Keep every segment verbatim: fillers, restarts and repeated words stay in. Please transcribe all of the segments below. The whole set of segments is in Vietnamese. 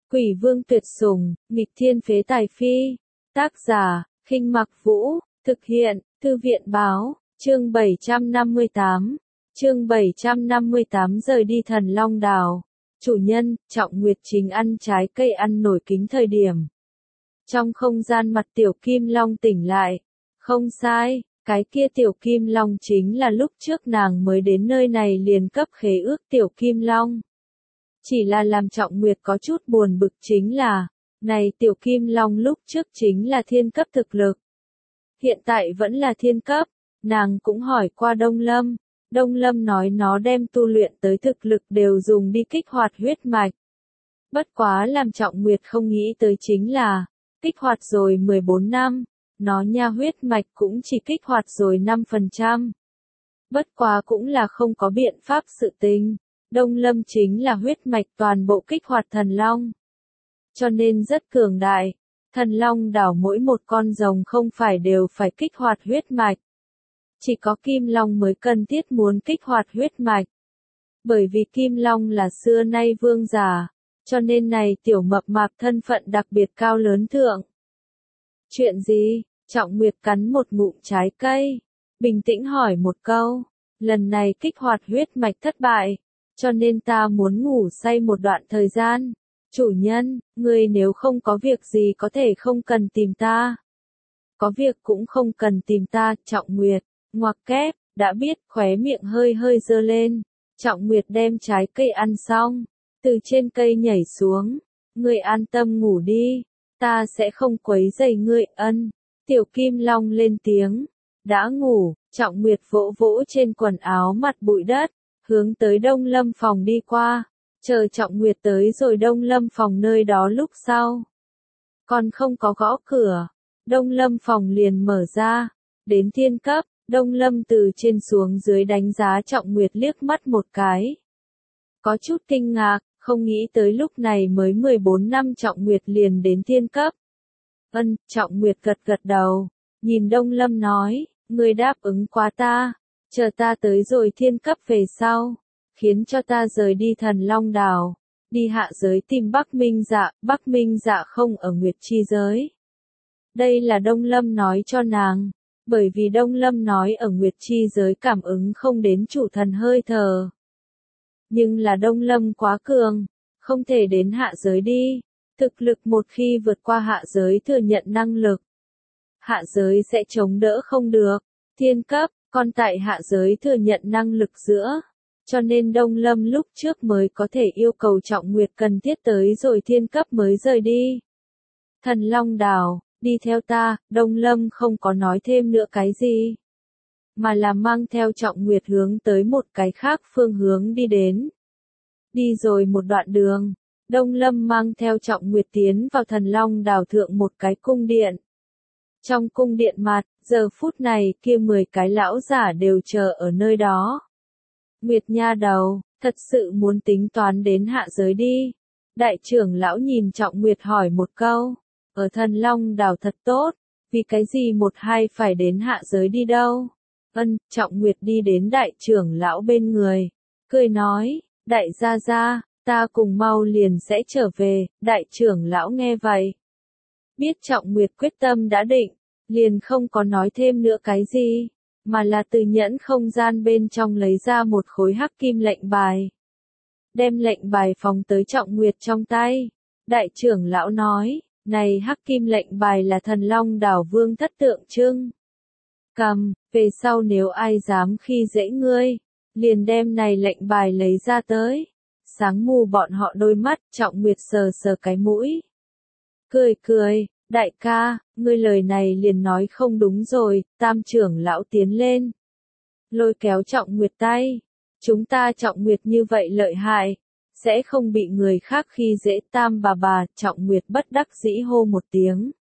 Quỷ vương tuyệt sủng, nghịch thiên phế tài phi. Tác giả, Khinh Mặc Vũ, thực hiện, Thư viện báo, chương bảy trăm năm mươi tám. Chương bảy trăm năm mươi tám rời đi Thần Long Đảo. Chủ nhân, Trọng Nguyệt chính ăn trái cây ăn nổi kính thời điểm. Trong không gian mặt Tiểu Kim Long tỉnh lại. Không sai, cái kia Tiểu Kim Long chính là lúc trước nàng mới đến nơi này liền cấp khế ước Tiểu Kim Long. Chỉ là làm Trọng Nguyệt có chút buồn bực chính là, này Tiểu Kim Long lúc trước chính là thiên cấp thực lực. Hiện tại vẫn là thiên cấp, nàng cũng hỏi qua Đông Lâm. Đông Lâm nói nó đem tu luyện tới thực lực đều dùng đi kích hoạt huyết mạch. Bất quá làm Trọng Nguyệt không nghĩ tới chính là, kích hoạt rồi mười bốn năm, nó nha huyết mạch cũng chỉ kích hoạt rồi năm phần trăm. Bất quá cũng là không có biện pháp sự tình. Đông Lâm chính là huyết mạch toàn bộ kích hoạt thần long. Cho nên rất cường đại. Thần Long Đảo mỗi một con rồng không phải đều phải kích hoạt huyết mạch. Chỉ có Kim Long mới cần thiết muốn kích hoạt huyết mạch. Bởi vì Kim Long là xưa nay vương giả, cho nên này tiểu mập mạp thân phận đặc biệt cao lớn thượng. Chuyện gì? Trọng Nguyệt cắn một ngụm trái cây, bình tĩnh hỏi một câu. Lần này kích hoạt huyết mạch thất bại, cho nên ta muốn ngủ say một đoạn thời gian. Chủ nhân, ngươi nếu không có việc gì có thể không cần tìm ta. Có việc cũng không cần tìm ta, Trọng Nguyệt. Ngoặc kép, đã biết, khóe miệng hơi hơi dơ lên. Trọng Nguyệt đem trái cây ăn xong, từ trên cây nhảy xuống. Ngươi an tâm ngủ đi, ta sẽ không quấy rầy ngươi. Ân. Tiểu Kim Long lên tiếng. Đã ngủ, Trọng Nguyệt vỗ vỗ trên quần áo mặt bụi đất, hướng tới Đông Lâm phòng đi qua. Chờ Trọng Nguyệt tới rồi Đông Lâm phòng nơi đó lúc sau. Còn không có gõ cửa, Đông Lâm phòng liền mở ra. Đến thiên cấp, Đông Lâm từ trên xuống dưới đánh giá Trọng Nguyệt liếc mắt một cái. Có chút kinh ngạc, không nghĩ tới lúc này mới mười bốn năm Trọng Nguyệt liền đến thiên cấp. Ân, Trọng Nguyệt gật gật đầu, nhìn Đông Lâm nói, ngươi đáp ứng quá ta, chờ ta tới rồi thiên cấp về sau, khiến cho ta rời đi Thần Long Đảo, đi hạ giới tìm Bắc Minh Dạ. Bắc Minh Dạ không ở Nguyệt Chi giới. Đây là Đông Lâm nói cho nàng, bởi vì Đông Lâm nói ở Nguyệt Chi giới cảm ứng không đến chủ thần hơi thở. Nhưng là Đông Lâm quá cường, không thể đến hạ giới đi. Thực lực một khi vượt qua hạ giới thừa nhận năng lực, hạ giới sẽ chống đỡ không được. Thiên cấp, còn tại hạ giới thừa nhận năng lực giữa. Cho nên Đông Lâm lúc trước mới có thể yêu cầu Trọng Nguyệt cần thiết tới rồi thiên cấp mới rời đi. Thần Long Đảo, đi theo ta. Đông Lâm không có nói thêm nữa cái gì, mà là mang theo Trọng Nguyệt hướng tới một cái khác phương hướng đi đến. Đi rồi một đoạn đường, Đông Lâm mang theo Trọng Nguyệt tiến vào Thần Long Đảo thượng một cái cung điện. Trong cung điện mặt, giờ phút này kia mười cái lão giả đều chờ ở nơi đó. Nguyệt nha đầu, thật sự muốn tính toán đến hạ giới đi. Đại trưởng lão nhìn Trọng Nguyệt hỏi một câu. Ở Thần Long Đảo thật tốt, vì cái gì một hai phải đến hạ giới đi đâu? Ân, Trọng Nguyệt đi đến đại trưởng lão bên người, cười nói, đại gia gia, ta cùng mau liền sẽ trở về. Đại trưởng lão nghe vậy, biết Trọng Nguyệt quyết tâm đã định, liền không có nói thêm nữa cái gì, mà là từ nhẫn không gian bên trong lấy ra một khối hắc kim lệnh bài. Đem lệnh bài phóng tới Trọng Nguyệt trong tay. Đại trưởng lão nói, này hắc kim lệnh bài là Thần Long Đảo vương thất tượng trưng. Cầm, về sau nếu ai dám khi dễ ngươi, liền đem này lệnh bài lấy ra tới. Sáng mù bọn họ đôi mắt, Trọng Nguyệt sờ sờ cái mũi. Cười cười, đại ca, ngươi lời này liền nói không đúng rồi. Tam trưởng lão tiến lên, lôi kéo Trọng Nguyệt tay. Chúng ta Trọng Nguyệt như vậy lợi hại, sẽ không bị người khác khi dễ. Tam bà bà. Trọng Nguyệt bất đắc dĩ hô một tiếng.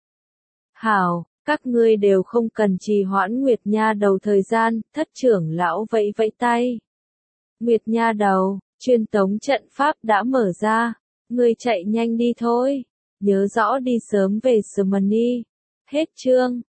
Hảo, các ngươi đều không cần trì hoãn Nguyệt nha đầu thời gian. Thất trưởng lão vẫy vẫy tay. Nguyệt nha đầu, truyền tống trận pháp đã mở ra, ngươi chạy nhanh đi thôi, nhớ rõ đi sớm về Smyrna. Hết chương.